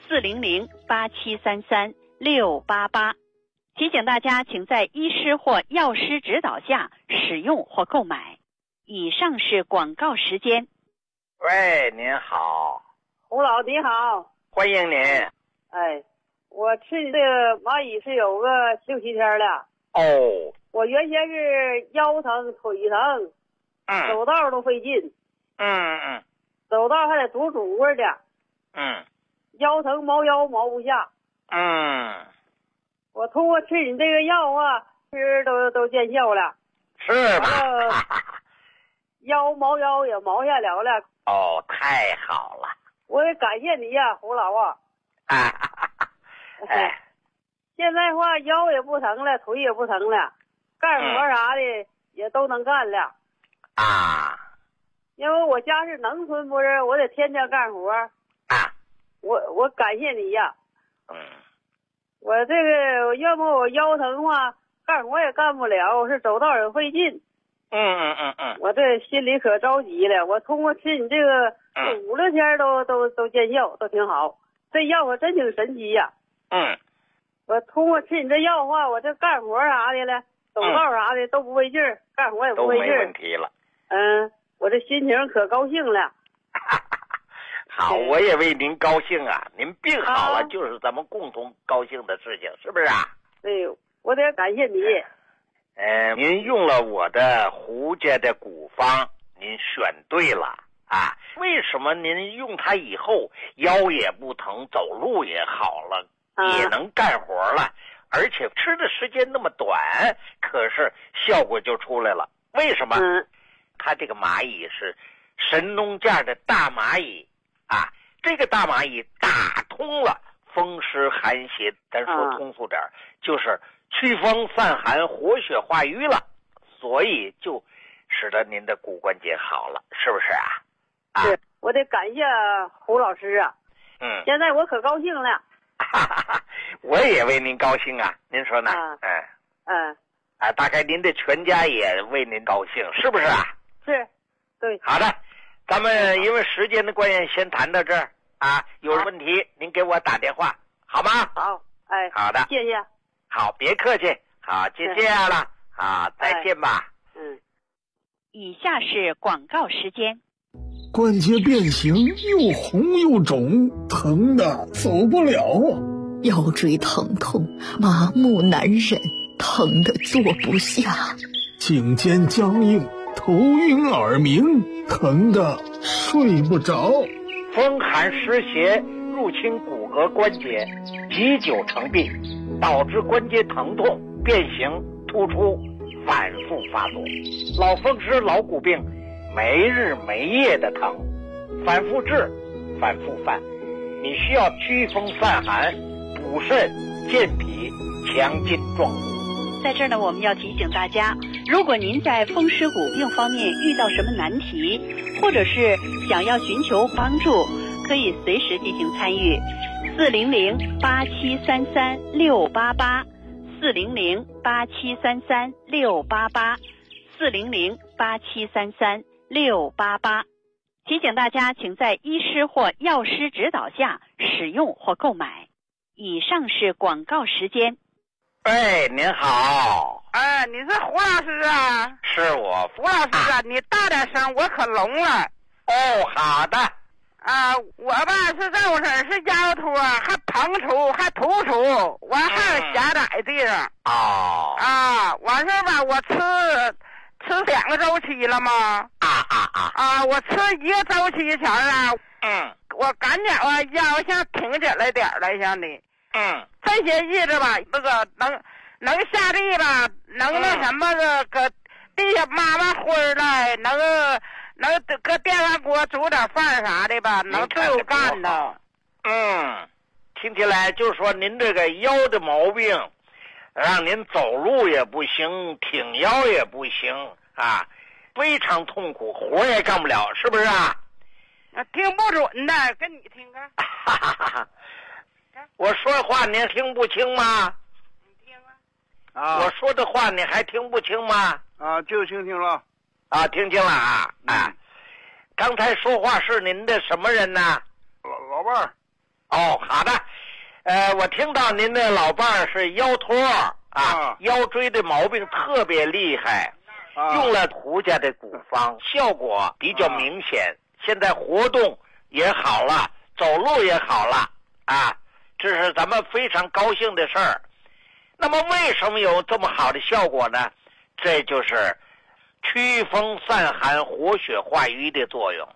400-8733-688。提醒大家，请在医师或药师指导下使用或购买。以上是广告时间。 喂，您好。 胡老你好。 欢迎您。 我吃这个蚂蚁是有个6-7天了。我原先是腰疼腿疼，走道都费劲。 走道还得拄拄着点。腰疼毛腰毛不下。我通过吃你这个药啊，吃都见效了。 是吧？ 腰毛腰也毛下了了。 哦，太好了！ 我也感谢你呀，胡老啊。现在话腰也不疼了，腿也不疼了，干活啥的也都能干了。因为我家是农村，不是我得天天干活。我感谢你呀。我这个要不我腰疼话，干活也干不了，是走道也费劲。我这心里可着急了。我通过吃你这个5、6天都见效，都挺好。这药可真挺神奇呀。我通过吃你这药的话，我这干活啥的了，走道啥的都不费劲儿，干活也不费劲儿。 都没问题了。 我这心情可高兴了。 好，我也为您高兴啊！您病好了，就是咱们共同高兴的事情，是不是啊？ 对，我得感谢你。 您用了我的胡家的古方，您选对了啊！为什么您用它以后腰也不疼，走路也好了，也能干活了，而且吃的时间那么短，可是效果就出来了？为什么？它这个蚂蚁是神农架的大蚂蚁啊！这个大蚂蚁打通了风湿寒邪，咱说通俗点，就是祛风散寒、活血化瘀了，所以就使得您的骨关节好了，是不是啊？ 是，我得感谢胡老师啊。现在我可高兴了。 我也为您高兴啊，您说呢？大概您的全家也为您高兴，是不是啊？ 是，对。 好的，咱们因为时间的关系，先谈到这儿啊。有问题您给我打电话，好吗？ 好， 好的， 谢谢。 好，别客气，好，就这样了，好，再见吧。 以下是广告时间。 关节变形，又红又肿，疼的走不了啊！ 腰椎疼痛，麻木难忍，疼的坐不下； 颈肩僵硬，头晕耳鸣，疼的睡不着； 风寒湿邪入侵骨骼关节，积久成病，导致关节疼痛、变形、突出，反复发作。老风湿、老骨病，没日没夜的疼，反复治，反复犯。你需要祛风散寒、补肾健脾、强筋壮骨。 在这儿呢，我们要提醒大家，如果您在风湿骨病方面遇到什么难题，或者是想要寻求帮助，可以随时进行参与。400-8733-688，400-8733-688，400-8733-688。提醒大家，请在医师或药师指导下使用或购买。以上是广告时间。 您好。 你是胡老师啊？ 是我。 胡老师啊，你大点声，我可聋了。 好的。 我吧是这回事，是腰突，还膨出，还突出，完还有狭窄地方。完事吧，我吃2个周期了吗？我吃1个周期前啊，我感觉我腰像挺起来点了像的。这些日子吧，那个能下地吧，能那什么搁地下抹灰来，能搁电饭锅煮点饭啥的吧，能对我干的。 听起来就是说您这个腰的毛病，让您走路也不行，挺腰也不行啊，非常痛苦，活也干不了，是不是啊？ 听不准的，跟你听看。 我说话您听不清吗？ 你听啊。 我说的话你还听不清吗？ 就听了。 听清了啊。刚才说话是您的什么人呢？ 老伴儿。 好的。我听到您的老伴儿是腰托腰椎的毛病特别厉害，用了胡家的古方，效果比较明显。现在活动也好了，走路也好了这是咱们非常高兴的事儿。那么为什么有这么好的效果呢？这就是祛风散寒、活血化瘀的作用。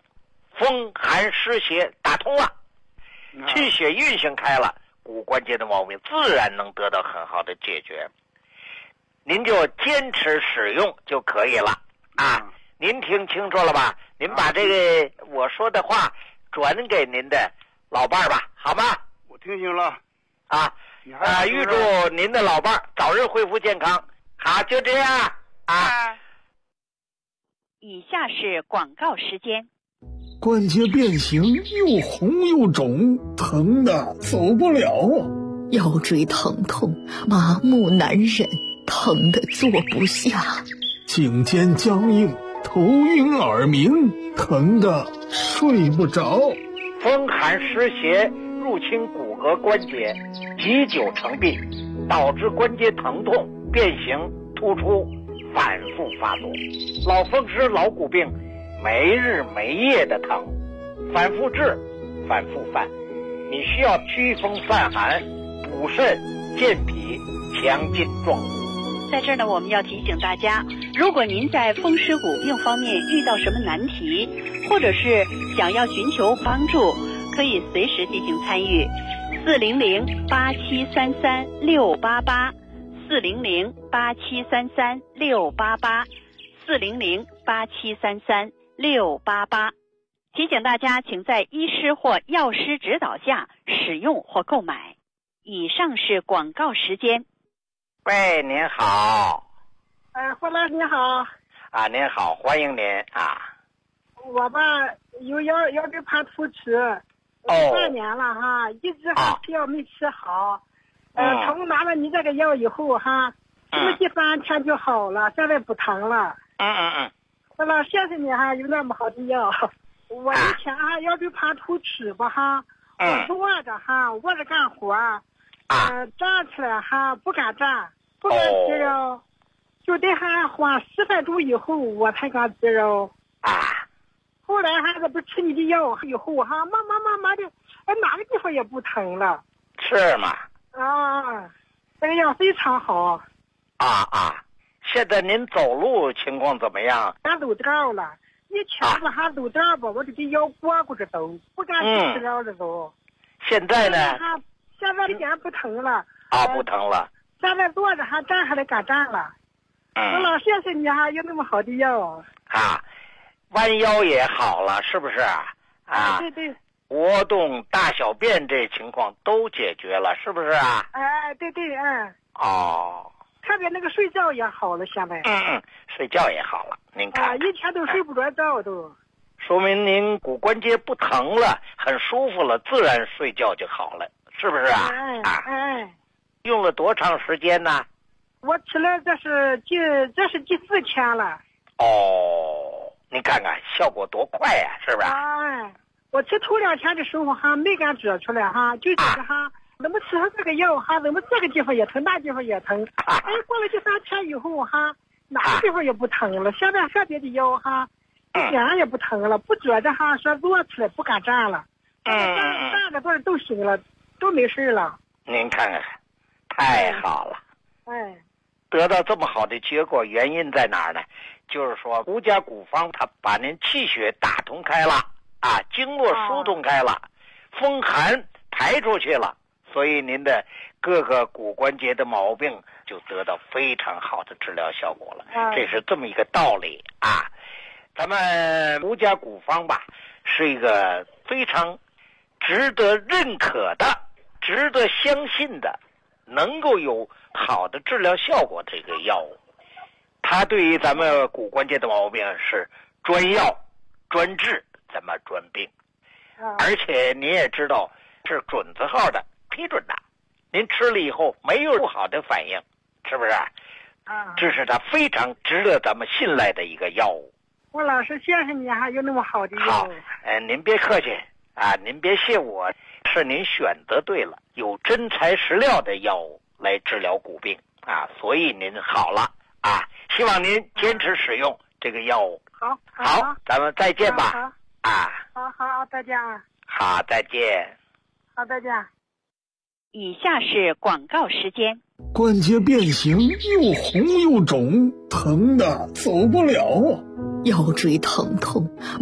风寒湿邪打通了，气血运行开了，骨关节的毛病自然能得到很好的解决。您就坚持使用就可以了啊！您听清楚了吧？您把这个我说的话转给您的老伴儿吧，好吗？ 我听清了啊！预祝您的老伴儿早日恢复健康。好，就这样啊。 以下是广告时间。 关节变形，又红又肿，疼的走不了啊！ 腰椎疼痛，麻木难忍，疼得坐不下； 颈肩僵硬，头晕耳鸣，疼得睡不着。 风寒湿邪入侵骨骼关节，积久成病，导致关节疼痛、变形、突出，反复发作。老风湿、老骨病，没日没夜的疼，反复治，反复犯。你需要祛风散寒、补肾健脾、强筋壮骨。 在这儿呢，我们要提醒大家，如果您在风湿骨病方面遇到什么难题，或者是想要寻求帮助，可以随时进行参与。400-8733-688 400-8733-688 400-8733-688。提醒大家，请在医师或药师指导下使用或购买。以上是广告时间。 喂，您好。 霍老师你好。 啊，您好，欢迎您啊。 我吧有腰椎盘突出，2年了哈，一直还吃药没吃好。从拿了你这个药以后哈，这么第3天就好了，现在不疼了。霍老师，谢谢你哈，有那么好的药。我以前腰椎盘突出吧哈，我是卧着干活，站起来不敢站，不敢吃药，就得花10分钟以后我才敢吃药。后来这不吃你的药以后慢慢的，哪个地方也不疼了。 是吗？ 这个药非常好。 现在您走路情况怎么样？ 俺都道了。以前都这样吧，我这腰过着走，不敢吃药了都。 现在呢？ 现在一点不疼了。 不疼了。 现在坐着站下来敢站了。我老谢谢你有那么好的药。 弯腰也好了，是不是？ 对。 活动大小便这情况都解决了，是不是啊？ 对。特别那个睡觉也好了，现在。 睡觉也好了，您看。 以前都睡不着觉都。 说明您骨关节不疼了，很舒服了，自然睡觉就好了，是不是啊？用了多长时间呢？ 我吃了这是第4天了。 你看看效果多快呀，是不是？ 我吃头2天的时候没敢指出来就觉得怎么吃上这个药怎么这个地方也疼，那地方也疼。过了第3天以后哪个地方也不疼了。现在喝别的药一点也不疼了，不觉着说坐起来不敢站了，站着坐着都行了，都没事了。 您看看，太好了。得到这么好的结果，原因在哪儿呢？就是说胡家骨方它把您气血打通开了经络疏通开了，风寒排出去了，所以您的各个骨关节的毛病就得到非常好的治疗效果了。这是这么一个道理咱们胡家骨方吧，是一个非常值得认可的、值得相信的，能够有好的治疗效果的一个药物。它对于咱们骨关节的毛病是专药、专治，咱们专病。而且您也知道是准字号的批准的，您吃了以后没有不好的反应，是不是？这是它非常值得咱们信赖的一个药物。 我老师谢谢你有那么好的药物。 您别客气您别谢我，是您选择对了，有真材实料的药物来治疗骨病所以您好了希望您坚持使用这个药物。 好， 咱们再见吧。 好，再见。 好，再见。 好，再见。 以下是广告时间。 关节变形，又红又肿，疼的走不了啊！ 腰椎疼痛，